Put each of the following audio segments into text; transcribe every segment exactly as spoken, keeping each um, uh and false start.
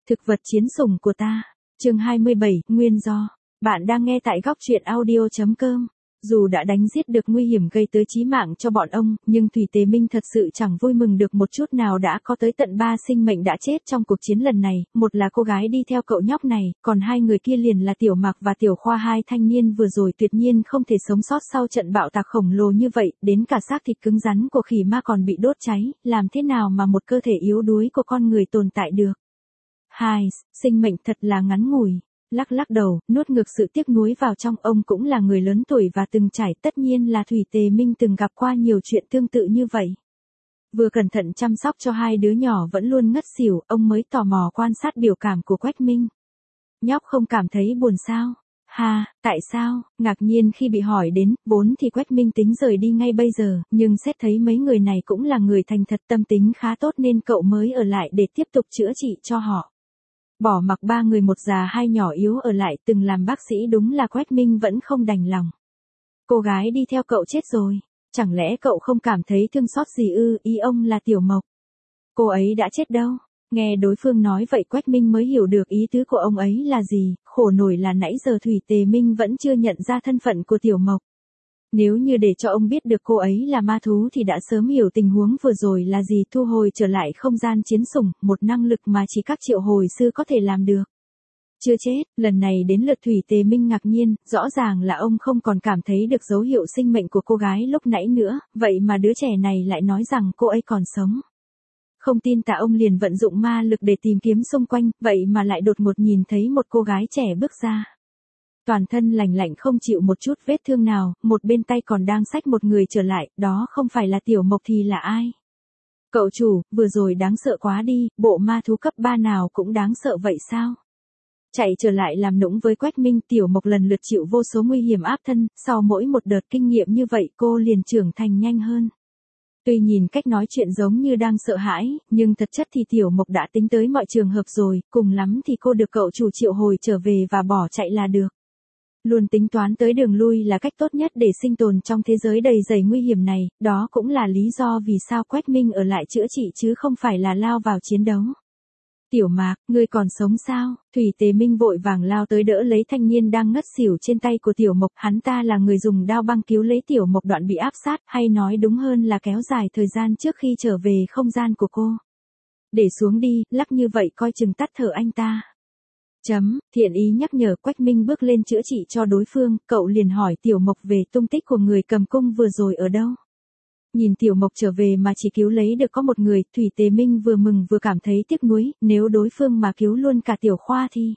Thực vật chiến sủng của ta. Chương hai mươi bảy, nguyên do. Bạn đang nghe tại góc truyện audio chấm com. Dù đã đánh giết được nguy hiểm gây tới chí mạng cho bọn ông, nhưng Thủy Tề Minh thật sự chẳng vui mừng được một chút nào. Đã có tới tận ba sinh mệnh đã chết trong cuộc chiến lần này, một là cô gái đi theo cậu nhóc này, còn hai người kia liền là Tiểu Mạc và Tiểu Khoa, hai thanh niên vừa rồi tuyệt nhiên không thể sống sót sau trận bạo tạc khổng lồ như vậy, đến cả xác thịt cứng rắn của khỉ ma còn bị đốt cháy, làm thế nào mà một cơ thể yếu đuối của con người tồn tại được. Hai, sinh mệnh thật là ngắn ngủi. Lắc lắc đầu, nuốt ngược sự tiếc nuối vào trong. Ông cũng là người lớn tuổi và từng trải, tất nhiên là Thủy Tề Minh từng gặp qua nhiều chuyện tương tự như vậy. Vừa cẩn thận chăm sóc cho hai đứa nhỏ vẫn luôn ngất xỉu, ông mới tò mò quan sát biểu cảm của Quách Minh. Nhóc không cảm thấy buồn sao? Ha, tại sao? Ngạc nhiên khi bị hỏi đến, vốn thì Quách Minh tính rời đi ngay bây giờ, nhưng xét thấy mấy người này cũng là người thành thật tâm tính khá tốt nên cậu mới ở lại để tiếp tục chữa trị cho họ. Bỏ mặc ba người một già hai nhỏ yếu ở lại, từng làm bác sĩ đúng là Quách Minh vẫn không đành lòng. Cô gái đi theo cậu chết rồi, chẳng lẽ cậu không cảm thấy thương xót gì ư? Ý ông là Tiểu Mộc. Cô ấy đã chết đâu? Nghe đối phương nói vậy Quách Minh mới hiểu được ý tứ của ông ấy là gì, khổ nổi là nãy giờ Thủy Tề Minh vẫn chưa nhận ra thân phận của Tiểu Mộc. Nếu như để cho ông biết được cô ấy là ma thú thì đã sớm hiểu tình huống vừa rồi là gì, thu hồi trở lại không gian chiến sủng, một năng lực mà chỉ các triệu hồi sư có thể làm được. Chưa chết, lần này đến lượt Thủy Tề Minh ngạc nhiên, rõ ràng là ông không còn cảm thấy được dấu hiệu sinh mệnh của cô gái lúc nãy nữa, vậy mà đứa trẻ này lại nói rằng cô ấy còn sống. Không tin tả ông liền vận dụng ma lực để tìm kiếm xung quanh, vậy mà lại đột ngột nhìn thấy một cô gái trẻ bước ra. Toàn thân lành lạnh không chịu một chút vết thương nào, một bên tay còn đang xách một người trở lại, đó không phải là Tiểu Mộc thì là ai? Cậu chủ, vừa rồi đáng sợ quá đi, bộ ma thú cấp ba nào cũng đáng sợ vậy sao? Chạy trở lại làm nũng với Quách Minh, Tiểu Mộc lần lượt chịu vô số nguy hiểm áp thân, sau mỗi một đợt kinh nghiệm như vậy cô liền trưởng thành nhanh hơn. Tuy nhìn cách nói chuyện giống như đang sợ hãi, nhưng thật chất thì Tiểu Mộc đã tính tới mọi trường hợp rồi, cùng lắm thì cô được cậu chủ triệu hồi trở về và bỏ chạy là được. Luôn tính toán tới đường lui là cách tốt nhất để sinh tồn trong thế giới đầy dẫy nguy hiểm này, đó cũng là lý do vì sao Quách Minh ở lại chữa trị chứ không phải là lao vào chiến đấu. Tiểu Mạc, ngươi còn sống sao? Thủy Tề Minh vội vàng lao tới đỡ lấy thanh niên đang ngất xỉu trên tay của Tiểu Mộc, hắn ta là người dùng đao băng cứu lấy Tiểu Mộc đoạn bị áp sát, hay nói đúng hơn là kéo dài thời gian trước khi trở về không gian của cô. Để xuống đi, lắc như vậy coi chừng tắt thở anh ta. Chấm, thiện ý nhắc nhở. Quách Minh bước lên chữa trị cho đối phương, cậu liền hỏi Tiểu Mộc về tung tích của người cầm cung vừa rồi ở đâu. Nhìn Tiểu Mộc trở về mà chỉ cứu lấy được có một người, Thủy Tề Minh vừa mừng vừa cảm thấy tiếc nuối, nếu đối phương mà cứu luôn cả Tiểu Khoa thì...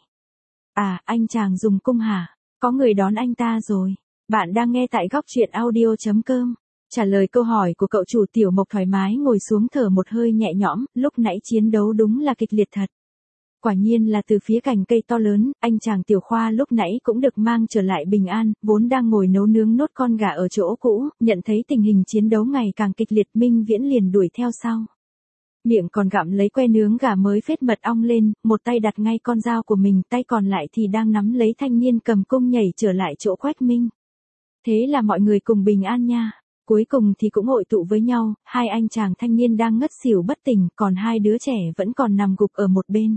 À, anh chàng dùng cung hả? Có người đón anh ta rồi. Bạn đang nghe tại góc truyện audio chấm com. Trả lời câu hỏi của cậu chủ, Tiểu Mộc thoải mái ngồi xuống thở một hơi nhẹ nhõm, lúc nãy chiến đấu đúng là kịch liệt thật. Quả nhiên là từ phía cành cây to lớn, anh chàng Tiểu Khoa lúc nãy cũng được mang trở lại bình an, vốn đang ngồi nấu nướng nốt con gà ở chỗ cũ, nhận thấy tình hình chiến đấu ngày càng kịch liệt, Minh Viễn liền đuổi theo sau. Miệng còn gặm lấy que nướng gà mới phết mật ong lên, một tay đặt ngay con dao của mình, tay còn lại thì đang nắm lấy thanh niên cầm cung nhảy trở lại chỗ Quách Minh. Thế là mọi người cùng bình an nha. Cuối cùng thì cũng hội tụ với nhau, hai anh chàng thanh niên đang ngất xỉu bất tỉnh, còn hai đứa trẻ vẫn còn nằm gục ở một bên.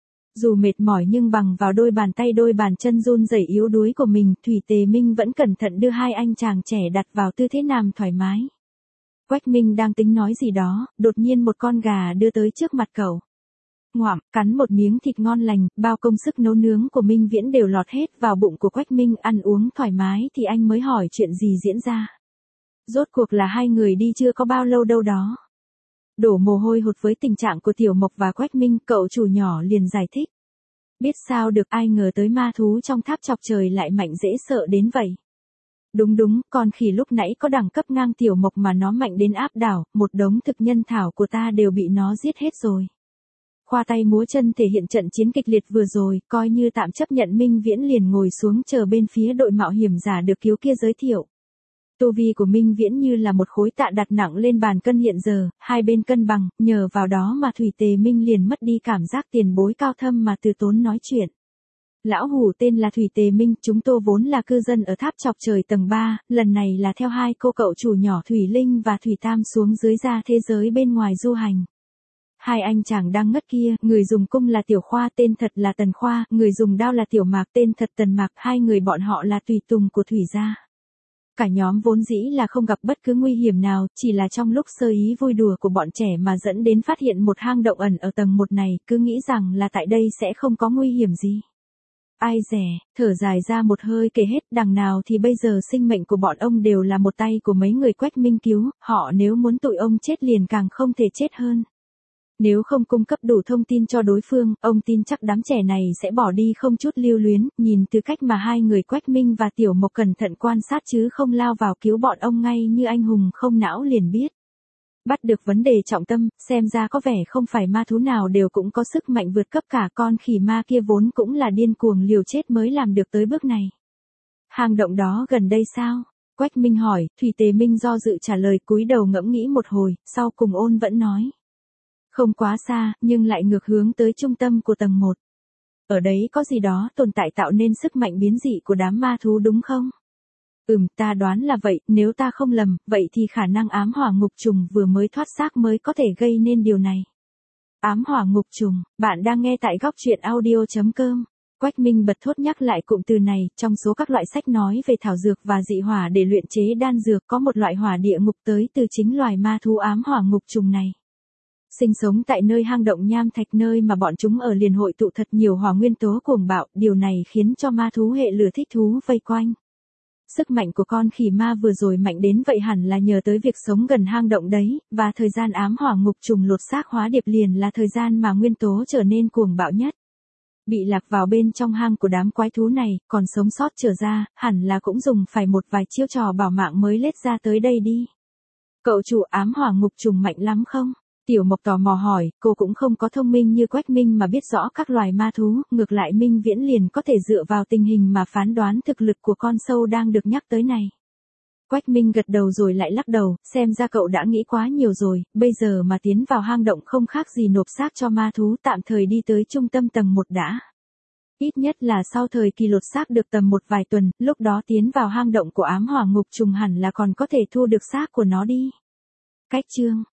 Dù mệt mỏi nhưng bằng vào đôi bàn tay đôi bàn chân run rẩy yếu đuối của mình, Thủy Tề Minh vẫn cẩn thận đưa hai anh chàng trẻ đặt vào tư thế nằm thoải mái. Quách Minh đang tính nói gì đó, đột nhiên một con gà đưa tới trước mặt cậu. Ngoạm, cắn một miếng thịt ngon lành, bao công sức nấu nướng của Minh Viễn đều lọt hết vào bụng của Quách Minh, ăn uống thoải mái thì anh mới hỏi chuyện gì diễn ra. Rốt cuộc là hai người đi chưa có bao lâu đâu đó. Đổ mồ hôi hột với tình trạng của Tiểu Mộc và Quách Minh, cậu chủ nhỏ liền giải thích. Biết sao được, ai ngờ tới ma thú trong tháp chọc trời lại mạnh dễ sợ đến vậy. Đúng đúng, con khỉ lúc nãy có đẳng cấp ngang Tiểu Mộc mà nó mạnh đến áp đảo, một đống thực nhân thảo của ta đều bị nó giết hết rồi. Khoa tay múa chân thể hiện trận chiến kịch liệt vừa rồi, coi như tạm chấp nhận. Minh Viễn liền ngồi xuống chờ bên phía đội mạo hiểm giả được cứu kia giới thiệu. Tu vi của Minh Viễn như là một khối tạ đặt nặng lên bàn cân hiện giờ, hai bên cân bằng, nhờ vào đó mà Thủy Tề Minh liền mất đi cảm giác tiền bối cao thâm mà từ tốn nói chuyện. Lão hủ tên là Thủy Tề Minh, chúng tôi vốn là cư dân ở tháp chọc trời tầng ba, lần này là theo hai cô cậu chủ nhỏ Thủy Linh và Thủy Tam xuống dưới ra thế giới bên ngoài du hành. Hai anh chàng đang ngất kia, người dùng cung là Tiểu Khoa tên thật là Tần Khoa, người dùng đao là Tiểu Mạc tên thật Tần Mạc, hai người bọn họ là tùy tùng của Thủy gia. Cả nhóm vốn dĩ là không gặp bất cứ nguy hiểm nào, chỉ là trong lúc sơ ý vui đùa của bọn trẻ mà dẫn đến phát hiện một hang động ẩn ở tầng một này, cứ nghĩ rằng là tại đây sẽ không có nguy hiểm gì. Ai dè, thở dài ra một hơi kể hết, đằng nào thì bây giờ sinh mệnh của bọn ông đều là một tay của mấy người Quách Minh cứu, họ nếu muốn tụi ông chết liền càng không thể chết hơn. Nếu không cung cấp đủ thông tin cho đối phương, ông tin chắc đám trẻ này sẽ bỏ đi không chút lưu luyến, nhìn từ cách mà hai người Quách Minh và Tiểu Mộc cẩn thận quan sát chứ không lao vào cứu bọn ông ngay như anh hùng không não liền biết. Bắt được vấn đề trọng tâm, xem ra có vẻ không phải ma thú nào đều cũng có sức mạnh vượt cấp cả, con khỉ ma kia vốn cũng là điên cuồng liều chết mới làm được tới bước này. Hang động đó gần đây sao? Quách Minh hỏi, Thủy Tề Minh do dự trả lời, cúi đầu ngẫm nghĩ một hồi, sau cùng ôn vẫn nói. Không quá xa, nhưng lại ngược hướng tới trung tâm của tầng một. Ở đấy có gì đó tồn tại tạo nên sức mạnh biến dị của đám ma thú đúng không? Ừm, ta đoán là vậy, nếu ta không lầm, vậy thì khả năng ám hỏa ngục trùng vừa mới thoát xác mới có thể gây nên điều này. Ám hỏa ngục trùng, bạn đang nghe tại góc truyện audio chấm com. Quách Minh bật thốt nhắc lại cụm từ này, trong số các loại sách nói về thảo dược và dị hỏa để luyện chế đan dược có một loại hỏa địa ngục tới từ chính loài ma thú ám hỏa ngục trùng này. Sinh sống tại nơi hang động nham thạch, nơi mà bọn chúng ở liền hội tụ thật nhiều hỏa nguyên tố cuồng bạo, điều này khiến cho ma thú hệ lửa thích thú vây quanh. Sức mạnh của con khỉ ma vừa rồi mạnh đến vậy hẳn là nhờ tới việc sống gần hang động đấy, và thời gian ám hỏa ngục trùng lột xác hóa điệp liền là thời gian mà nguyên tố trở nên cuồng bạo nhất. Bị lạc vào bên trong hang của đám quái thú này, còn sống sót trở ra, hẳn là cũng dùng phải một vài chiêu trò bảo mạng mới lết ra tới đây đi. Cậu chủ, ám hỏa ngục trùng mạnh lắm không? Tiểu Mộc tò mò hỏi, cô cũng không có thông minh như Quách Minh mà biết rõ các loài ma thú, ngược lại Minh Viễn liền có thể dựa vào tình hình mà phán đoán thực lực của con sâu đang được nhắc tới này. Quách Minh gật đầu rồi lại lắc đầu, xem ra cậu đã nghĩ quá nhiều rồi, bây giờ mà tiến vào hang động không khác gì nộp xác cho ma thú, tạm thời đi tới trung tâm tầng một đã. Ít nhất là sau thời kỳ lột xác được tầm một vài tuần, lúc đó tiến vào hang động của ám hỏa ngục trùng hẳn là còn có thể thu được xác của nó đi. Cách chương